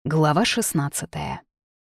Глава 16.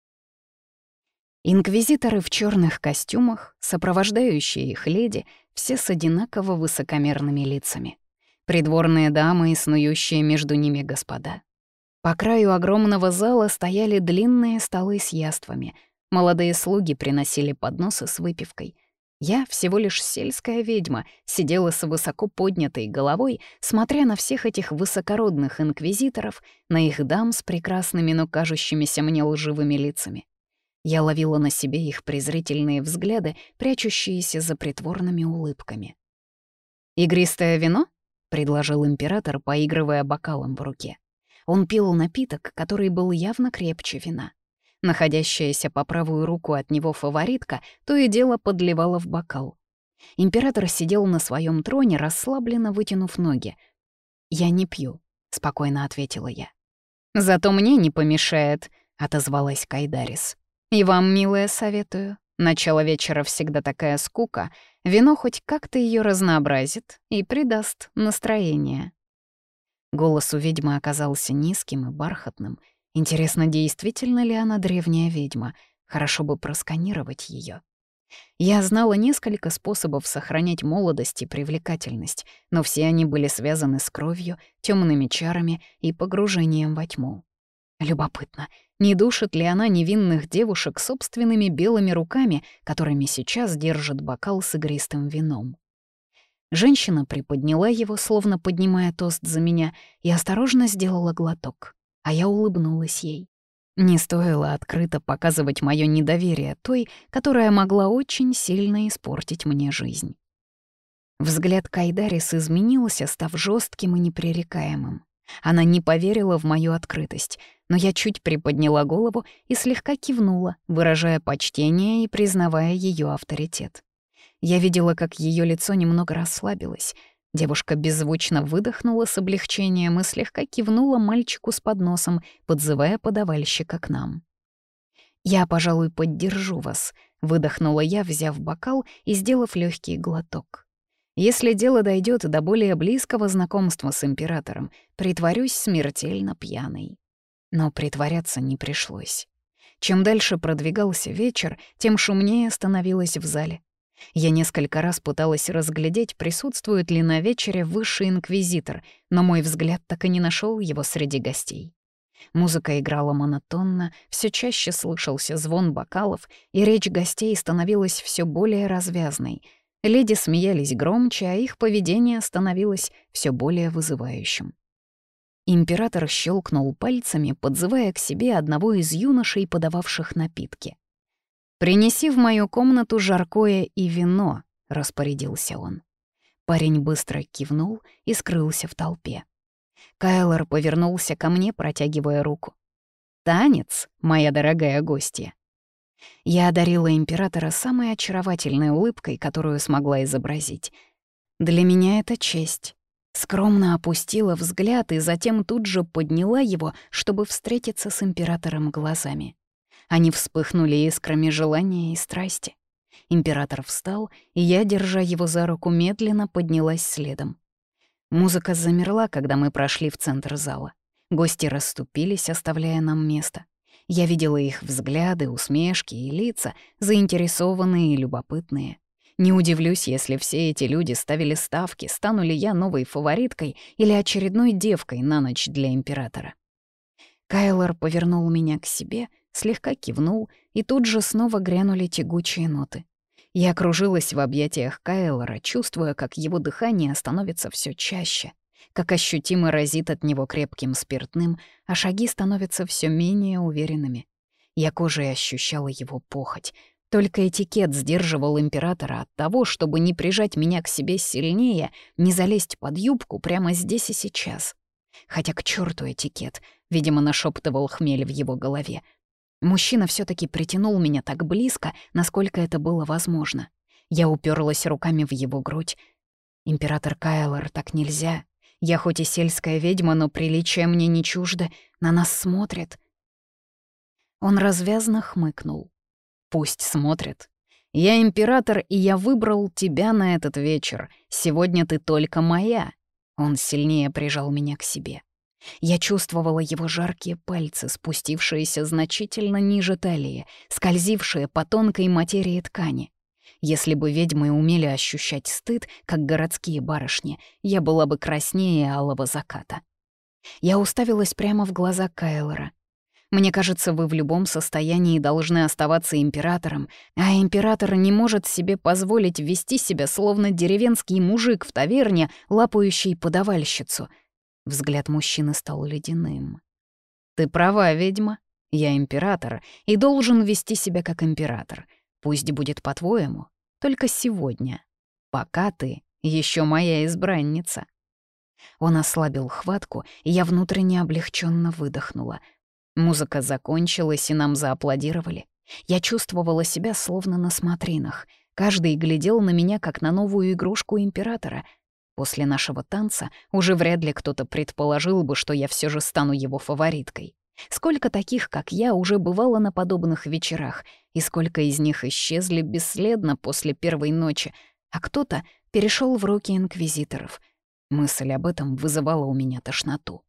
Инквизиторы в черных костюмах, сопровождающие их леди, все с одинаково высокомерными лицами. Придворные дамы и снующие между ними господа. По краю огромного зала стояли длинные столы с яствами. Молодые слуги приносили подносы с выпивкой. Я, всего лишь сельская ведьма, сидела с высоко поднятой головой, смотря на всех этих высокородных инквизиторов, на их дам с прекрасными, но кажущимися мне лживыми лицами. Я ловила на себе их презрительные взгляды, прячущиеся за притворными улыбками. «Игристое вино?» — предложил император, поигрывая бокалом в руке. Он пил напиток, который был явно крепче вина. Находящаяся по правую руку от него фаворитка то и дело подливала в бокал. Император сидел на своем троне, расслабленно вытянув ноги. «Я не пью», — спокойно ответила я. «Зато мне не помешает», — отозвалась Кайдарис. «И вам, милая, советую. Начало вечера всегда такая скука. Вино хоть как-то ее разнообразит и придаст настроение». Голос у ведьмы оказался низким и бархатным. Интересно, действительно ли она древняя ведьма? Хорошо бы просканировать ее. Я знала несколько способов сохранять молодость и привлекательность, но все они были связаны с кровью, темными чарами и погружением во тьму. Любопытно, не душит ли она невинных девушек собственными белыми руками, которыми сейчас держит бокал с игристым вином? Женщина приподняла его, словно поднимая тост за меня, и осторожно сделала глоток. А я улыбнулась ей. Не стоило открыто показывать мое недоверие той, которая могла очень сильно испортить мне жизнь. Взгляд Кайдарис изменился, став жестким и непререкаемым. Она не поверила в мою открытость, но я чуть приподняла голову и слегка кивнула, выражая почтение и признавая ее авторитет. Я видела, как ее лицо немного расслабилось. Девушка беззвучно выдохнула с облегчением и слегка кивнула мальчику с подносом, подзывая подавальщика к нам. «Я, пожалуй, поддержу вас», — выдохнула я, взяв бокал и сделав легкий глоток. «Если дело дойдет до более близкого знакомства с императором, притворюсь смертельно пьяной». Но притворяться не пришлось. Чем дальше продвигался вечер, тем шумнее становилось в зале. Я несколько раз пыталась разглядеть, присутствует ли на вечере высший инквизитор, но мой взгляд так и не нашел его среди гостей. Музыка играла монотонно, все чаще слышался звон бокалов, и речь гостей становилась все более развязной. Леди смеялись громче, а их поведение становилось все более вызывающим. Император щелкнул пальцами, подзывая к себе одного из юношей, подававших напитки. «Принеси в мою комнату жаркое и вино», — распорядился он. Парень быстро кивнул и скрылся в толпе. Кайлор повернулся ко мне, протягивая руку. «Танец, моя дорогая гостья». Я одарила императора самой очаровательной улыбкой, которую смогла изобразить. Для меня это честь. Скромно опустила взгляд и затем тут же подняла его, чтобы встретиться с императором глазами. Они вспыхнули искрами желания и страсти. Император встал, и я, держа его за руку, медленно поднялась следом. Музыка замерла, когда мы прошли в центр зала. Гости расступились, оставляя нам место. Я видела их взгляды, усмешки и лица, заинтересованные и любопытные. Не удивлюсь, если все эти люди ставили ставки, стану ли я новой фавориткой или очередной девкой на ночь для императора. Кайлор повернул меня к себе, слегка кивнул, и тут же снова грянули тягучие ноты. Я кружилась в объятиях Кайлора, чувствуя, как его дыхание становится все чаще, как ощутимо разит от него крепким спиртным, а шаги становятся все менее уверенными. Я кожей ощущала его похоть. Только этикет сдерживал императора от того, чтобы не прижать меня к себе сильнее, не залезть под юбку прямо здесь и сейчас. Хотя к черту этикет, видимо, нашептывал хмель в его голове. Мужчина все таки притянул меня так близко, насколько это было возможно. Я уперлась руками в его грудь. «Император Кайлор, так нельзя. Я хоть и сельская ведьма, но приличия мне не чуждо. На нас смотрят». Он развязно хмыкнул. «Пусть смотрят. Я император, и я выбрал тебя на этот вечер. Сегодня ты только моя». Он сильнее прижал меня к себе. Я чувствовала его жаркие пальцы, спустившиеся значительно ниже талии, скользившие по тонкой материи ткани. Если бы ведьмы умели ощущать стыд, как городские барышни, я была бы краснее алого заката. Я уставилась прямо в глаза Кайлора. Мне кажется, вы в любом состоянии должны оставаться императором, а император не может себе позволить вести себя, словно деревенский мужик в таверне, лапающий подавальщицу. Взгляд мужчины стал ледяным. «Ты права, ведьма. Я император и должен вести себя как император. Пусть будет по-твоему, только сегодня. Пока ты еще моя избранница». Он ослабил хватку, и я внутренне облегченно выдохнула. Музыка закончилась, и нам зааплодировали. Я чувствовала себя словно на смотринах. Каждый глядел на меня, как на новую игрушку императора. После нашего танца уже вряд ли кто-то предположил бы, что я все же стану его фавориткой. Сколько таких, как я, уже бывало на подобных вечерах, и сколько из них исчезли бесследно после первой ночи, а кто-то перешел в руки инквизиторов. Мысль об этом вызывала у меня тошноту.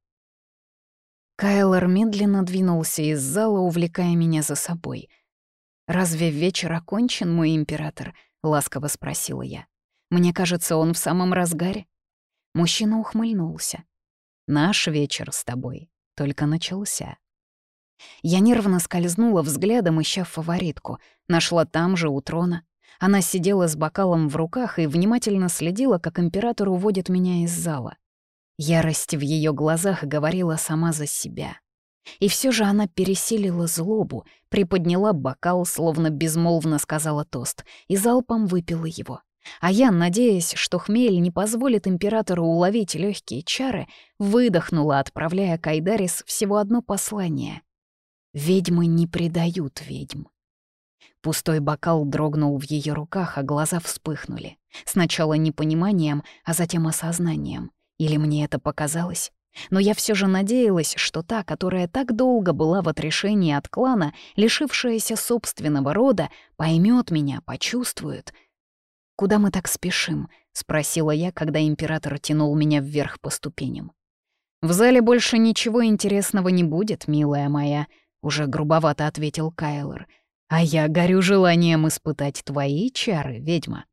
Кайлор медленно двинулся из зала, увлекая меня за собой. «Разве вечер окончен, мой император?» — ласково спросила я. «Мне кажется, он в самом разгаре». Мужчина ухмыльнулся. «Наш вечер с тобой только начался». Я нервно скользнула взглядом, ища фаворитку. Нашла там же, у трона. Она сидела с бокалом в руках и внимательно следила, как император уводит меня из зала. Ярость в ее глазах говорила сама за себя. И все же она пересилила злобу, приподняла бокал, словно безмолвно сказала тост, и залпом выпила его. А я, надеясь, что хмель не позволит императору уловить легкие чары, выдохнула, отправляя Кайдарис всего одно послание. «Ведьмы не предают ведьм». Пустой бокал дрогнул в ее руках, а глаза вспыхнули. Сначала непониманием, а затем осознанием. Или мне это показалось? Но я все же надеялась, что та, которая так долго была в отрешении от клана, лишившаяся собственного рода, поймет меня, почувствует. «Куда мы так спешим?» — спросила я, когда император тянул меня вверх по ступеням. «В зале больше ничего интересного не будет, милая моя», — уже грубовато ответил Кайлор. «А я горю желанием испытать твои чары, ведьма».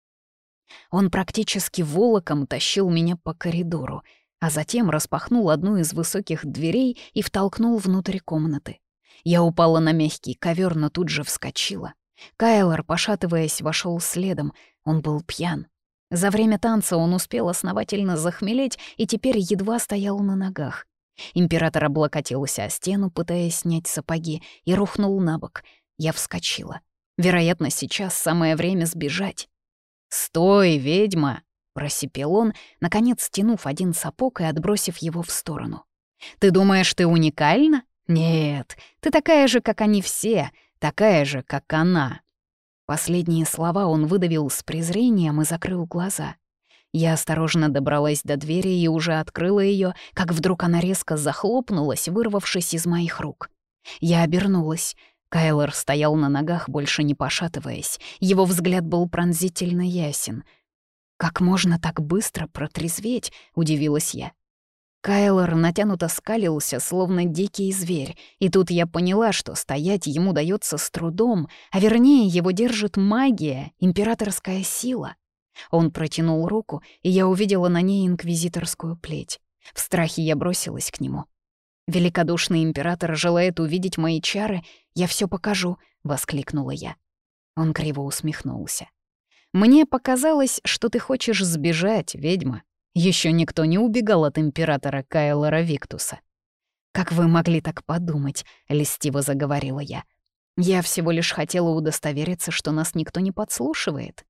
Он практически волоком тащил меня по коридору, а затем распахнул одну из высоких дверей и втолкнул внутрь комнаты. Я упала на мягкий ковер, но тут же вскочила. Кайлор, пошатываясь, вошел следом. Он был пьян. За время танца он успел основательно захмелеть и теперь едва стоял на ногах. Император облокотился о стену, пытаясь снять сапоги, и рухнул на бок. Я вскочила. Вероятно, сейчас самое время сбежать. «Стой, ведьма!» — просипел он, наконец стянув один сапог и отбросив его в сторону. «Ты думаешь, ты уникальна? Нет, ты такая же, как они все, такая же, как она». Последние слова он выдавил с презрением и закрыл глаза. Я осторожно добралась до двери и уже открыла ее, как вдруг она резко захлопнулась, вырвавшись из моих рук. Я обернулась. Кайлор стоял на ногах, больше не пошатываясь. Его взгляд был пронзительно ясен. «Как можно так быстро протрезветь?» — удивилась я. Кайлор натянуто скалился, словно дикий зверь, и тут я поняла, что стоять ему дается с трудом, а вернее его держит магия, императорская сила. Он протянул руку, и я увидела на ней инквизиторскую плеть. В страхе я бросилась к нему. «Великодушный император желает увидеть мои чары, я все покажу», — воскликнула я. Он криво усмехнулся. «Мне показалось, что ты хочешь сбежать, ведьма. Еще никто не убегал от императора Кайлора Виктуса». «Как вы могли так подумать?» — льстиво заговорила я. «Я всего лишь хотела удостовериться, что нас никто не подслушивает».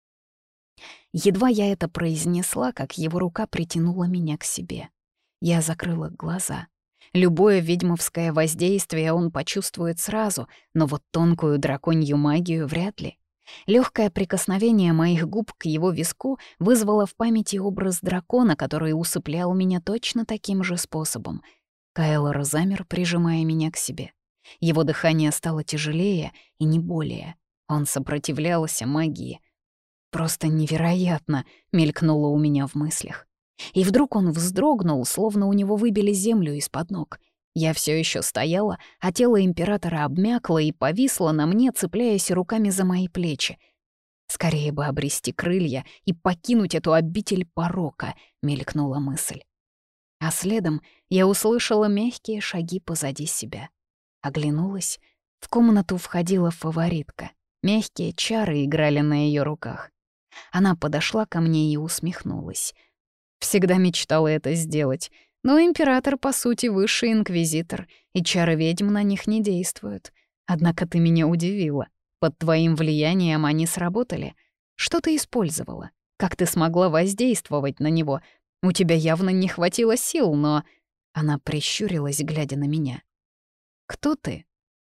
Едва я это произнесла, как его рука притянула меня к себе. Я закрыла глаза. Любое ведьмовское воздействие он почувствует сразу, но вот тонкую драконью магию вряд ли. Легкое прикосновение моих губ к его виску вызвало в памяти образ дракона, который усыплял меня точно таким же способом. Кайлор замер, прижимая меня к себе. Его дыхание стало тяжелее и не более. Он сопротивлялся магии. «Просто невероятно!» — мелькнуло у меня в мыслях. И вдруг он вздрогнул, словно у него выбили землю из-под ног. Я все еще стояла, а тело императора обмякло и повисло на мне, цепляясь руками за мои плечи. «Скорее бы обрести крылья и покинуть эту обитель порока», — мелькнула мысль. А следом я услышала мягкие шаги позади себя. Оглянулась. В комнату входила фаворитка. Мягкие чары играли на ее руках. Она подошла ко мне и усмехнулась. Всегда мечтала это сделать, но император, по сути, высший инквизитор, и чары ведьм на них не действуют. Однако ты меня удивила. Под твоим влиянием они сработали. Что ты использовала? Как ты смогла воздействовать на него? У тебя явно не хватило сил, но...» Она прищурилась, глядя на меня. «Кто ты?»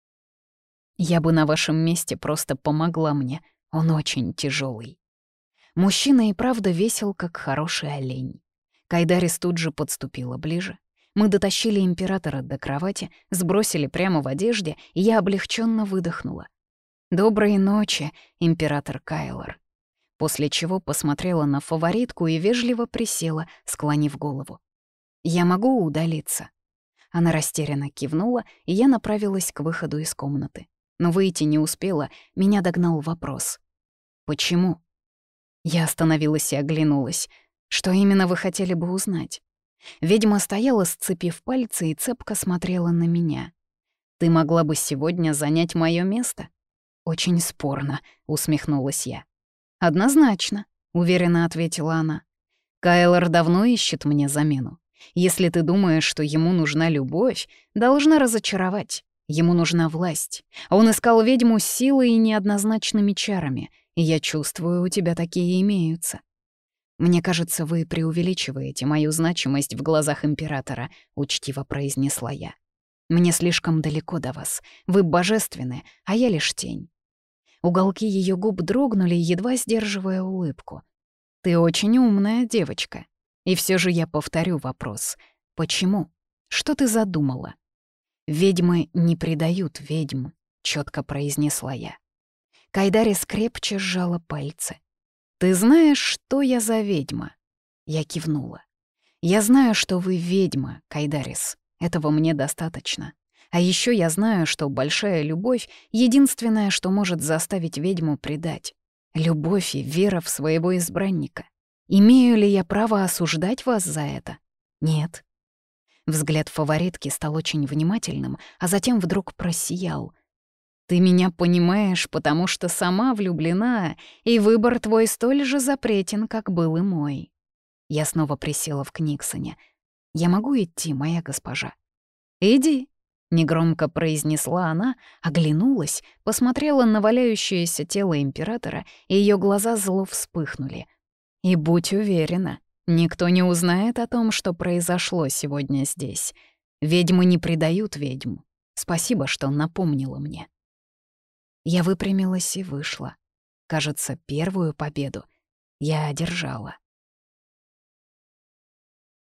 «Я бы на вашем месте просто помогла мне. Он очень тяжелый. Мужчина и правда весел, как хороший олень. Кайдарис тут же подступила ближе. Мы дотащили императора до кровати, сбросили прямо в одежде, и я облегченно выдохнула. «Доброй ночи, император Кайлор». После чего посмотрела на фаворитку и вежливо присела, склонив голову. «Я могу удалиться?» Она растерянно кивнула, и я направилась к выходу из комнаты. Но выйти не успела, меня догнал вопрос. «Почему?» Я остановилась и оглянулась. «Что именно вы хотели бы узнать?» Ведьма стояла, сцепив пальцы, и цепко смотрела на меня. «Ты могла бы сегодня занять мое место?» «Очень спорно», — усмехнулась я. «Однозначно», — уверенно ответила она. «Кайлор давно ищет мне замену. Если ты думаешь, что ему нужна любовь, должна разочаровать. Ему нужна власть. Он искал ведьму с силой и неоднозначными чарами, и я чувствую, у тебя такие имеются. Мне кажется, вы преувеличиваете мою значимость в глазах императора», — учтиво произнесла я. «Мне слишком далеко до вас. Вы божественны, а я лишь тень». Уголки ее губ дрогнули, едва сдерживая улыбку. «Ты очень умная девочка. И все же я повторю вопрос. Почему? Что ты задумала?» «Ведьмы не предают ведьм», — четко произнесла я. Кайдарис крепче сжала пальцы. «Ты знаешь, что я за ведьма?» Я кивнула. «Я знаю, что вы ведьма, Кайдарис. Этого мне достаточно. А еще я знаю, что большая любовь — единственное, что может заставить ведьму предать. Любовь и вера в своего избранника. Имею ли я право осуждать вас за это? Нет». Взгляд фаворитки стал очень внимательным, а затем вдруг просиял. «Ты меня понимаешь, потому что сама влюблена, и выбор твой столь же запретен, как был и мой». Я снова присела в Книксоне. «Я могу идти, моя госпожа?» «Иди», — негромко произнесла она, оглянулась, посмотрела на валяющееся тело императора, и ее глаза зло вспыхнули. «И будь уверена, никто не узнает о том, что произошло сегодня здесь. Ведьмы не предают ведьм. Спасибо, что напомнила мне». Я выпрямилась и вышла. Кажется, первую победу я одержала.